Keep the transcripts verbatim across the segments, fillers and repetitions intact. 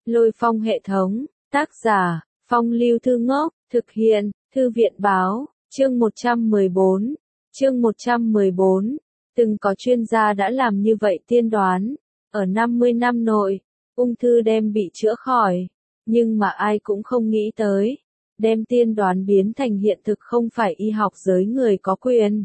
Lôi Phong hệ thống, tác giả, Phong Lưu Thư Ngốc, thực hiện, Thư viện Báo, chương một trăm mười bốn, chương một trăm mười bốn, từng có chuyên gia đã làm như vậy tiên đoán, ở năm mươi năm nội, ung thư đem bị chữa khỏi, nhưng mà ai cũng không nghĩ tới, đem tiên đoán biến thành hiện thực không phải y học giới người có quyền,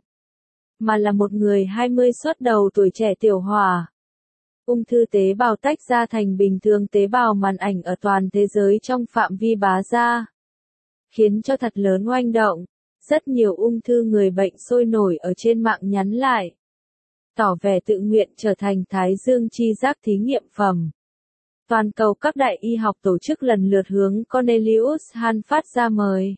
mà là một người hai mươi xuất đầu tuổi trẻ tiểu hỏa. Ung thư tế bào tách ra thành bình thường tế bào màn ảnh ở toàn thế giới trong phạm vi bá ra, khiến cho thật lớn oanh động, rất nhiều ung thư người bệnh sôi nổi ở trên mạng nhắn lại, tỏ vẻ tự nguyện trở thành thái dương chi giác thí nghiệm phẩm. Toàn cầu các đại y học tổ chức lần lượt hướng Cornelius Hahn phát ra mời.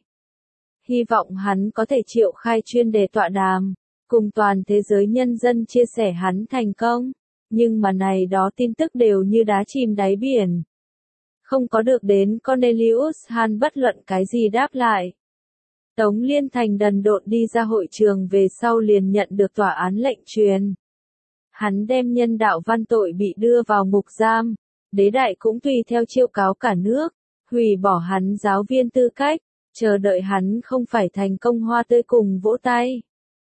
Hy vọng hắn có thể triệu khai chuyên đề tọa đàm, cùng toàn thế giới nhân dân chia sẻ hắn thành công. Nhưng mà này đó tin tức đều như đá chìm đáy biển. Không có được đến Cornelius Hahn bất luận cái gì đáp lại. Tống Liên Thành đần độn đi ra hội trường về sau liền nhận được tòa án lệnh truyền. Hắn đem nhân đạo văn tội bị đưa vào ngục giam. Đế đại cũng tùy theo chiêu cáo cả nước, hủy bỏ hắn giáo viên tư cách, chờ đợi hắn không phải thành công hoa tươi cùng vỗ tay,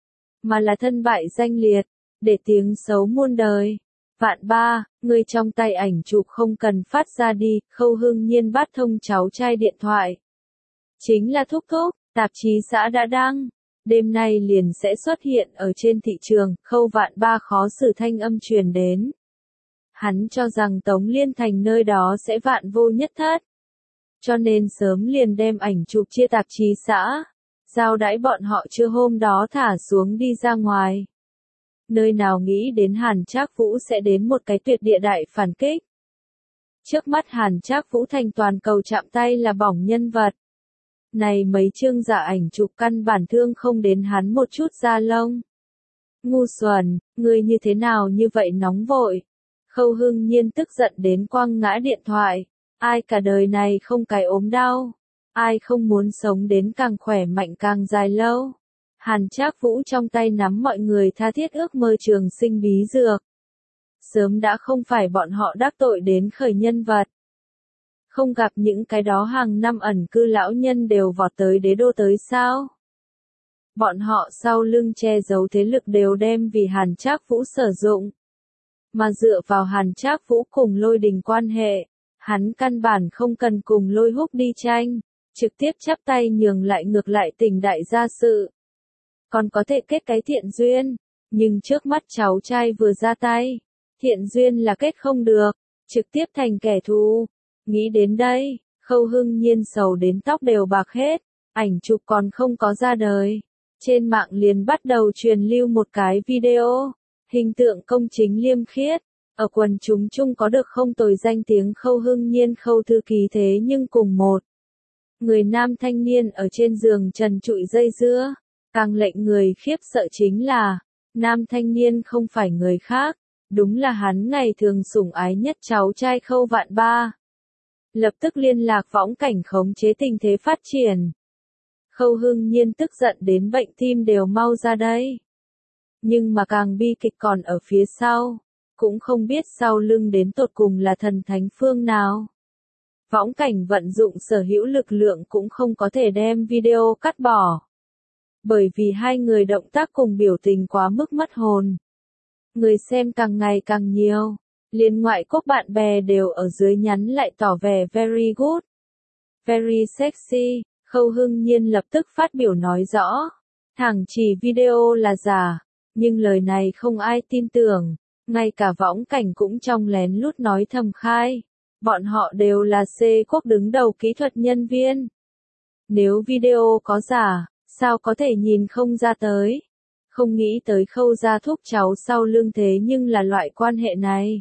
mà là thân bại danh liệt, để tiếng xấu muôn đời. Vạn ba, người trong tay ảnh chụp không cần phát ra đi, Khâu Hưng Nhiên bắt thông cháu trai điện thoại. Chính là thúc thúc, tạp chí xã đã đăng, đêm nay liền sẽ xuất hiện ở trên thị trường, Khâu Vạn ba khó xử thanh âm truyền đến. Hắn cho rằng Tống Liên Thành nơi đó sẽ vạn vô nhất thất. Cho nên sớm liền đem ảnh chụp chia tạp chí xã, giao đãi bọn họ chưa hôm đó thả xuống đi ra ngoài. Nơi nào nghĩ đến Hàn Trác Vũ sẽ đến một cái tuyệt địa đại phản kích. Trước mắt Hàn Trác Vũ thành toàn cầu chạm tay là bỏng nhân vật. Này mấy chương giả ảnh chụp căn bản thương không đến hắn một chút da lông. Ngu xuẩn, người như thế nào như vậy nóng vội. Khâu Hưng Nhiên tức giận đến quăng ngã điện thoại. Ai cả đời này không cái ốm đau. Ai không muốn sống đến càng khỏe mạnh càng dài lâu. Hàn Trác Vũ trong tay nắm mọi người tha thiết ước mơ trường sinh bí dược. Sớm đã không phải bọn họ đắc tội đến khởi nhân vật. Không gặp những cái đó hàng năm ẩn cư lão nhân đều vọt tới đế đô tới sao. Bọn họ sau lưng che giấu thế lực đều đem vì Hàn Trác Vũ sử dụng. Mà dựa vào Hàn Trác Vũ cùng Lôi Đình quan hệ, hắn căn bản không cần cùng Lôi Húc đi tranh, trực tiếp chắp tay nhường lại ngược lại tình đại gia sự. Còn có thể kết cái thiện duyên, nhưng trước mắt cháu trai vừa ra tay, thiện duyên là kết không được, trực tiếp thành kẻ thù. Nghĩ đến đây, Khâu Hưng Nhiên sầu đến tóc đều bạc hết, ảnh chụp còn không có ra đời. Trên mạng liền bắt đầu truyền lưu một cái video, hình tượng công chính liêm khiết, ở quần chúng chung có được không tồi danh tiếng Khâu Hưng Nhiên Khâu thư ký thế nhưng cùng một người nam thanh niên ở trên giường trần trụi dây dưa. Càng lệnh người khiếp sợ chính là, nam thanh niên không phải người khác, đúng là hắn ngày thường sủng ái nhất cháu trai Khâu Vạn ba. Lập tức liên lạc võng cảnh khống chế tình thế phát triển. Khâu Hưng Nhiên tức giận đến bệnh tim đều mau ra đây. Nhưng mà càng bi kịch còn ở phía sau, cũng không biết sau lưng đến tột cùng là thần thánh phương nào. Võng cảnh vận dụng sở hữu lực lượng cũng không có thể đem video cắt bỏ. Bởi vì hai người động tác cùng biểu tình quá mức mất hồn. Người xem càng ngày càng nhiều, liên ngoại quốc bạn bè đều ở dưới nhắn lại tỏ vẻ very good, very sexy. Khâu Hưng Nhiên lập tức phát biểu nói rõ, thẳng chỉ video là giả, nhưng lời này không ai tin tưởng, ngay cả võng cảnh cũng trong lén lút nói thầm khai, bọn họ đều là C quốc đứng đầu kỹ thuật nhân viên. Nếu video có giả, sao có thể nhìn không ra tới? Không nghĩ tới Khâu gia thúc cháu sau lưng thế nhưng là loại quan hệ này.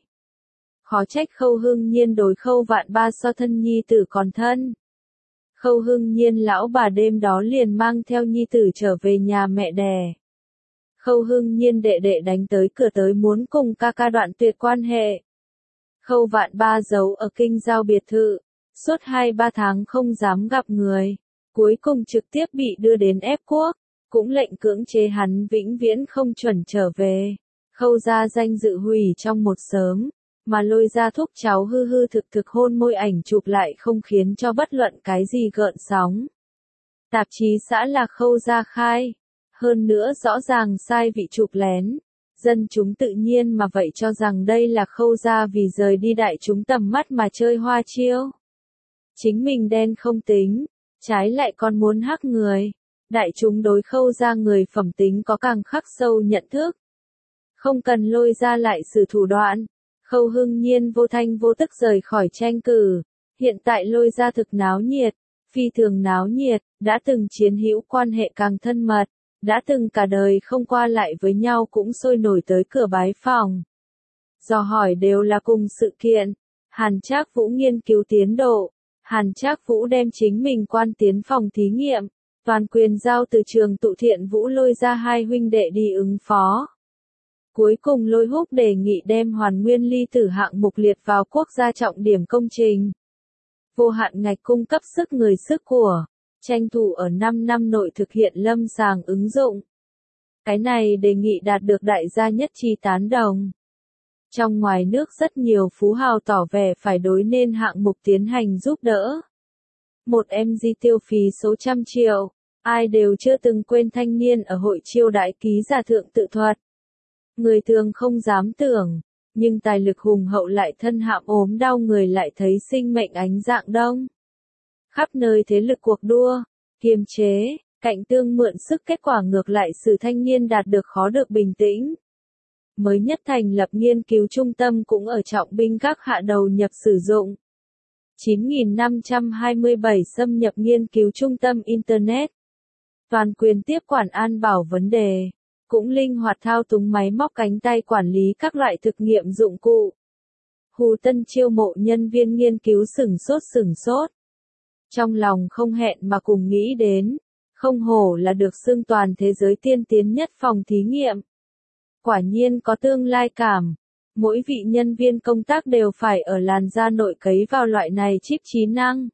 Khó trách Khâu Hưng Nhiên đối Khâu Vạn ba so thân nhi tử còn thân. Khâu Hưng Nhiên lão bà đêm đó liền mang theo nhi tử trở về nhà mẹ đẻ. Khâu Hưng Nhiên đệ đệ đánh tới cửa tới muốn cùng ca ca đoạn tuyệt quan hệ. Khâu Vạn ba giấu ở kinh giao biệt thự, suốt hai ba tháng không dám gặp người. Cuối cùng trực tiếp bị đưa đến ép quốc, cũng lệnh cưỡng chế hắn vĩnh viễn không chuẩn trở về. Khâu gia danh dự hủy trong một sớm, mà Lôi Gia thúc cháu hư hư thực thực hôn môi ảnh chụp lại không khiến cho bất luận cái gì gợn sóng. Tạp chí xã là Khâu Gia khai. Hơn nữa rõ ràng sai vị chụp lén. Dân chúng tự nhiên mà vậy cho rằng đây là Khâu Gia vì rời đi đại chúng tầm mắt mà chơi hoa chiêu. Chính mình đen không tính, trái lại còn muốn hắc người. Đại chúng đối Khâu Gia người phẩm tính có càng khắc sâu nhận thức. Không cần Lôi Gia lại sử thủ đoạn. Khâu Hưng Nhiên vô thanh vô tức rời khỏi tranh cử. Hiện tại Lôi Gia thực náo nhiệt, phi thường náo nhiệt, đã từng chiến hữu quan hệ càng thân mật, đã từng cả đời không qua lại với nhau cũng sôi nổi tới cửa bái phòng. Dò hỏi đều là cùng sự kiện. Hàn Trác Vũ nghiên cứu tiến độ. Hàn Trác Vũ đem chính mình quan tiến phòng thí nghiệm. Toàn quyền giao từ trường Tụ Thiện Vũ Lôi Gia hai huynh đệ đi ứng phó. Cuối cùng Lôi Húc đề nghị đem hoàn nguyên ly tử hạng mục liệt vào quốc gia trọng điểm công trình. Vô hạn ngạch cung cấp sức người sức của, tranh thủ ở năm năm nội thực hiện lâm sàng ứng dụng. Cái này đề nghị đạt được đại gia nhất trí tán đồng. Trong ngoài nước rất nhiều phú hào tỏ vẻ phải đối nên hạng mục tiến hành giúp đỡ. Một em giê tiêu phí số trăm triệu, ai đều chưa từng quên thanh niên ở hội chiêu đãi ký giả thượng tự thuật. Người thường không dám tưởng, nhưng tài lực hùng hậu lại thân hạm ốm đau người lại thấy sinh mệnh ánh dạng đông. Khắp nơi thế lực cuộc đua, kiềm chế, cạnh tương mượn sức kết quả ngược lại sự thanh niên đạt được khó được bình tĩnh. Mới nhất thành lập nghiên cứu trung tâm cũng ở trọng binh các hạ đầu nhập sử dụng. chín nghìn năm trăm hai mươi bảy xâm nhập nghiên cứu trung tâm Internet. Toàn quyền tiếp quản an bảo vấn đề. Cũng linh hoạt thao túng máy móc cánh tay quản lý các loại thực nghiệm dụng cụ. Hù Tân chiêu mộ nhân viên nghiên cứu sửng sốt sửng sốt. Trong lòng không hẹn mà cùng nghĩ đến, không hổ là được xưng toàn thế giới tiên tiến nhất phòng thí nghiệm. Quả nhiên có tương lai cảm, mỗi vị nhân viên công tác đều phải ở làn da nội cấy vào loại này chip trí năng.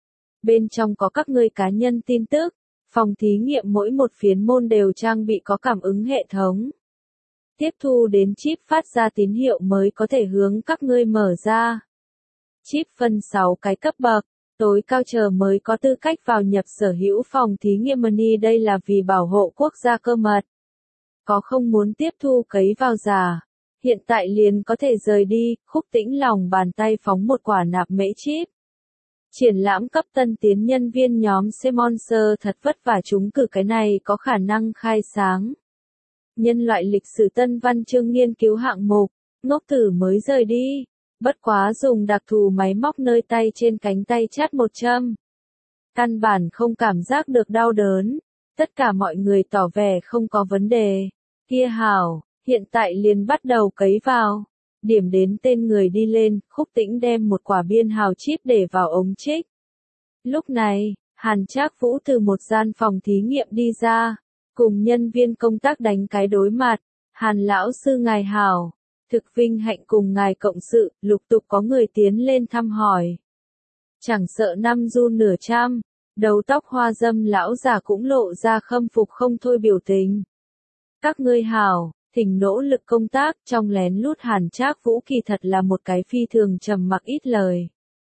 Bên trong có các người cá nhân tin tức. Phòng thí nghiệm mỗi một phiến môn đều trang bị có cảm ứng hệ thống. Tiếp thu đến chip phát ra tín hiệu mới có thể hướng các ngươi mở ra. Chip phân sáu cái cấp bậc, tối cao chờ mới có tư cách vào nhập sở hữu phòng thí nghiệm money đây là vì bảo hộ quốc gia cơ mật. Có không muốn tiếp thu cấy vào giả, hiện tại liền có thể rời đi, Khúc Tĩnh lòng bàn tay phóng một quả nạp mễ chip. Triển lãm cấp tân tiến nhân viên nhóm Semonser thật vất vả chúng cử cái này có khả năng khai sáng. Nhân loại lịch sử tân văn chương nghiên cứu hạng mục, ngốc tử mới rời đi, bất quá dùng đặc thù máy móc nơi tay trên cánh tay chát một châm. Căn bản không cảm giác được đau đớn, tất cả mọi người tỏ vẻ không có vấn đề. Kia hảo, hiện tại liền bắt đầu cấy vào. Điểm đến tên người đi lên, Khúc Tĩnh đem một quả biên hào chip để vào ống trích. Lúc này, Hàn Trác Vũ từ một gian phòng thí nghiệm đi ra, cùng nhân viên công tác đánh cái đối mặt. Hàn lão sư ngài hảo, thực vinh hạnh cùng ngài cộng sự, lục tục có người tiến lên thăm hỏi. Chẳng sợ năm run nửa trăm, đầu tóc hoa dâm lão già cũng lộ ra khâm phục không thôi biểu tình. Các ngươi hảo. Thỉnh nỗ lực công tác, trong lén lút Hàn Trác Vũ kỳ thật là một cái phi thường trầm mặc ít lời.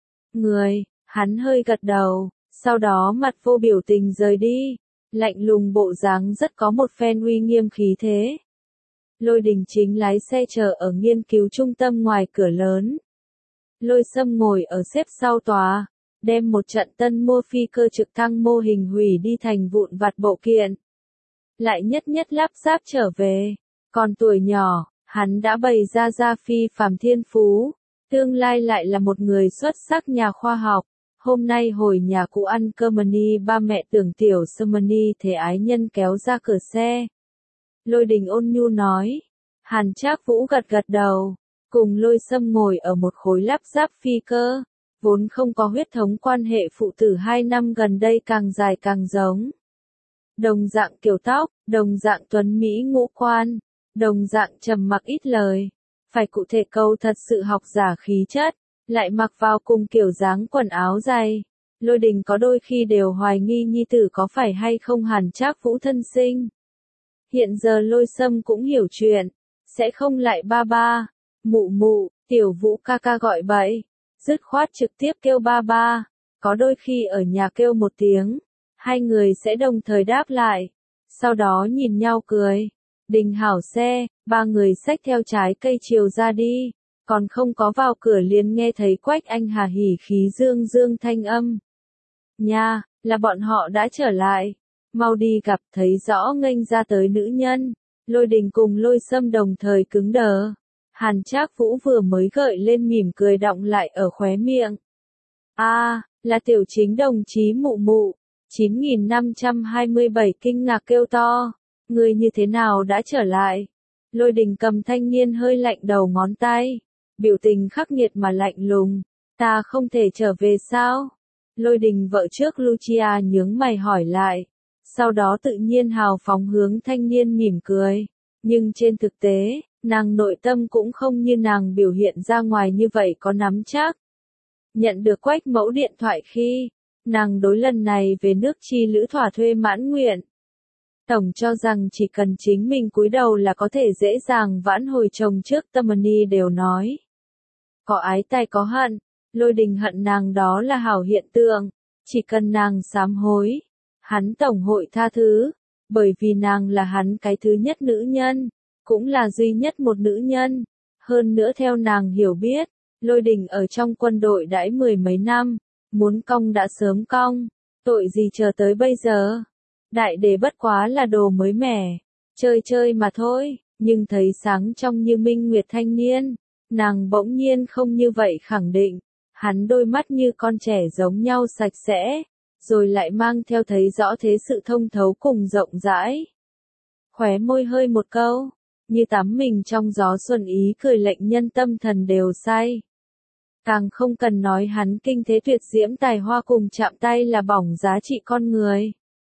Người, hắn hơi gật đầu, sau đó mặt vô biểu tình rời đi, lạnh lùng bộ dáng rất có một phen uy nghiêm khí thế. Lôi Đình chính lái xe chờ ở nghiên cứu trung tâm ngoài cửa lớn. Lôi Sâm ngồi ở xếp sau tòa, đem một trận tân mua phi cơ trực thăng mô hình hủy đi thành vụn vặt bộ kiện. Lại nhất nhất lắp ráp trở về. Còn tuổi nhỏ, hắn đã bày ra ra phi phàm thiên phú, tương lai lại là một người xuất sắc nhà khoa học. Hôm nay hồi nhà cụ ăn cơm mani ba mẹ tưởng tiểu sâm mani thế ái nhân kéo ra cửa xe. Lôi Đình ôn nhu nói, Hàn Trác Vũ gật gật đầu, cùng Lôi Sâm ngồi ở một khối lắp ráp phi cơ, vốn không có huyết thống quan hệ phụ tử hai năm gần đây càng dài càng giống. Đồng dạng kiểu tóc, đồng dạng tuấn Mỹ ngũ quan. Đồng dạng trầm mặc ít lời, phải cụ thể câu thật sự học giả khí chất, lại mặc vào cùng kiểu dáng quần áo dày. Lôi Đình có đôi khi đều hoài nghi nhi tử có phải hay không Hàn Trác Vũ thân sinh. Hiện giờ Lôi Sâm cũng hiểu chuyện, sẽ không lại ba ba, mụ mụ, Tiểu Vũ ca ca gọi bậy, dứt khoát trực tiếp kêu ba ba, có đôi khi ở nhà kêu một tiếng, hai người sẽ đồng thời đáp lại, sau đó nhìn nhau cười. Đình hảo xe, ba người xách theo trái cây chiều ra đi, còn không có vào cửa liền nghe thấy Quách Anh Hà hỉ khí dương dương thanh âm. Nha, là bọn họ đã trở lại, mau đi gặp. Thấy rõ nghênh ra tới nữ nhân, Lôi Đình cùng Lôi Sâm đồng thời cứng đờ. Hàn Trác Vũ vừa mới gợi lên mỉm cười đọng lại ở khóe miệng. A, à, là Tiểu Chính đồng chí mụ mụ. chín nghìn năm trăm hai mươi bảy kinh ngạc kêu to. Người như thế nào đã trở lại? Lôi Đình cầm thanh niên hơi lạnh đầu ngón tay, biểu tình khắc nghiệt mà lạnh lùng. Ta không thể trở về sao? Lôi Đình vợ trước Lucia nhướng mày hỏi lại. Sau đó tự nhiên hào phóng hướng thanh niên mỉm cười. Nhưng trên thực tế, nàng nội tâm cũng không như nàng biểu hiện ra ngoài như vậy có nắm chắc. Nhận được Quách mẫu điện thoại khi, nàng đối lần này về nước chi lữ thỏa thuê mãn nguyện. Tổng cho rằng chỉ cần chính mình cúi đầu là có thể dễ dàng vãn hồi chồng trước, Tamani đều nói. Có ái tài có hận, Lôi Đình hận nàng đó là hảo hiện tượng, chỉ cần nàng sám hối, hắn tổng hội tha thứ, bởi vì nàng là hắn cái thứ nhất nữ nhân, cũng là duy nhất một nữ nhân. Hơn nữa theo nàng hiểu biết, Lôi Đình ở trong quân đội đãi mười mấy năm, muốn cong đã sớm cong, tội gì chờ tới bây giờ. Đại đế bất quá là đồ mới mẻ, chơi chơi mà thôi, nhưng thấy sáng trong như minh nguyệt thanh niên, nàng bỗng nhiên không như vậy khẳng định, hắn đôi mắt như con trẻ giống nhau sạch sẽ, rồi lại mang theo thấy rõ thế sự thông thấu cùng rộng rãi. Khóe môi hơi một câu, như tắm mình trong gió xuân ý cười lệnh nhân tâm thần đều say. Càng không cần nói hắn kinh thế tuyệt diễm tài hoa cùng chạm tay là bỏng giá trị con người.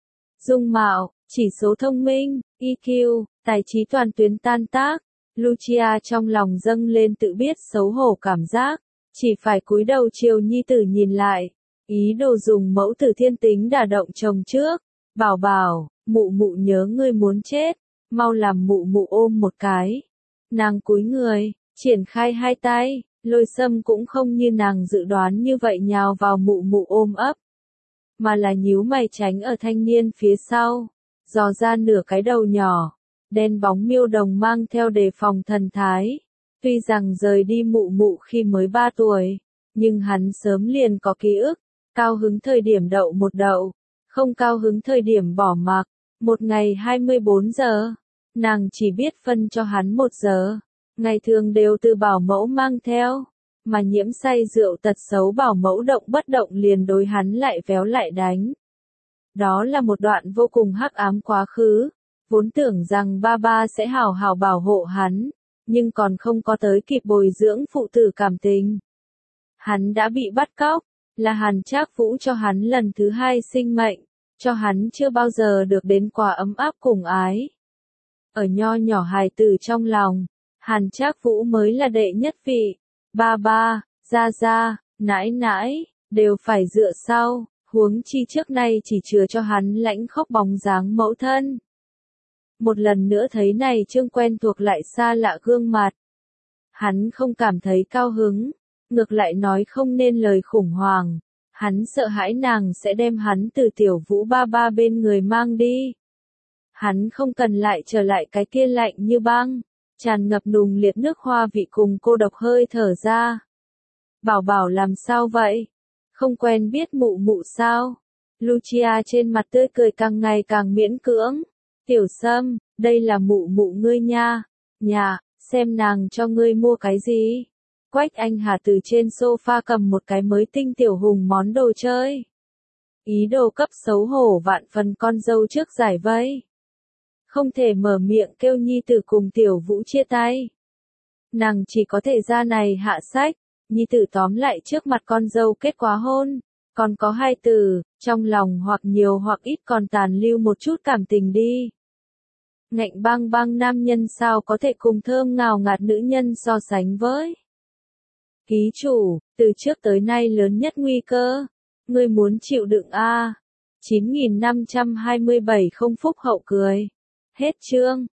Dung mạo, chỉ số thông minh, e quy, tài trí toàn tuyến tan tác, Lucia trong lòng dâng lên tự biết xấu hổ cảm giác, chỉ phải cúi đầu chiều nhi tử nhìn lại, ý đồ dùng mẫu tử thiên tính đả động chồng trước. Bảo bảo, mụ mụ nhớ ngươi muốn chết, mau làm mụ mụ ôm một cái. Nàng cúi người, triển khai hai tay, Lôi Sâm cũng không như nàng dự đoán như vậy nhào vào mụ mụ ôm ấp, mà là nhíu mày tránh ở thanh niên phía sau, dò ra nửa cái đầu nhỏ, đen bóng miêu đồng mang theo đề phòng thần thái. Tuy rằng rời đi mụ mụ khi mới ba tuổi, nhưng hắn sớm liền có ký ức, cao hứng thời điểm đậu một đậu, không cao hứng thời điểm bỏ mặc, một ngày hai mươi bốn giờ, nàng chỉ biết phân cho hắn một giờ, ngày thường đều từ bảo mẫu mang theo. Mà nhiễm say rượu tật xấu bảo mẫu động bất động liền đối hắn lại véo lại đánh. Đó là một đoạn vô cùng hắc ám quá khứ, vốn tưởng rằng ba ba sẽ hào hào bảo hộ hắn, nhưng còn không có tới kịp bồi dưỡng phụ tử cảm tình. Hắn đã bị bắt cóc, là Hàn Trác Vũ cho hắn lần thứ hai sinh mệnh, cho hắn chưa bao giờ được đến quà ấm áp cùng ái. Ở nho nhỏ hài tử trong lòng, Hàn Trác Vũ mới là đệ nhất vị. Ba ba, gia gia, nãi nãi, đều phải dựa sau, huống chi trước nay chỉ chừa cho hắn lãnh khóc bóng dáng mẫu thân. Một lần nữa thấy này Trương quen thuộc lại xa lạ gương mặt. Hắn không cảm thấy cao hứng, ngược lại nói không nên lời khủng hoảng, hắn sợ hãi nàng sẽ đem hắn từ Tiểu Vũ ba ba bên người mang đi. Hắn không cần lại trở lại cái kia lạnh như băng, tràn ngập nùng liệt nước hoa vị cùng cô độc hơi thở ra. Bảo bảo làm sao vậy? Không quen biết mụ mụ sao? Lucia trên mặt tươi cười càng ngày càng miễn cưỡng. Tiểu Sâm, đây là mụ mụ ngươi nha. Nhà, xem nàng cho ngươi mua cái gì? Quách Anh Hà từ trên sofa cầm một cái mới tinh tiểu hùng món đồ chơi. Ý đồ cấp xấu hổ vạn phần con dâu trước giải vây. Không thể mở miệng kêu nhi tử cùng Tiểu Vũ chia tay. Nàng chỉ có thể ra này hạ sách, nhi tử tóm lại trước mặt con dâu kết quả hôn, còn có hai từ, trong lòng hoặc nhiều hoặc ít còn tàn lưu một chút cảm tình đi. Ngạnh băng băng nam nhân sao có thể cùng thơm ngào ngạt nữ nhân so sánh với. Ký chủ, từ trước tới nay lớn nhất nguy cơ, ngươi muốn chịu đựng a. chín nghìn năm trăm hai mươi bảy không phúc hậu cười. Hết chương.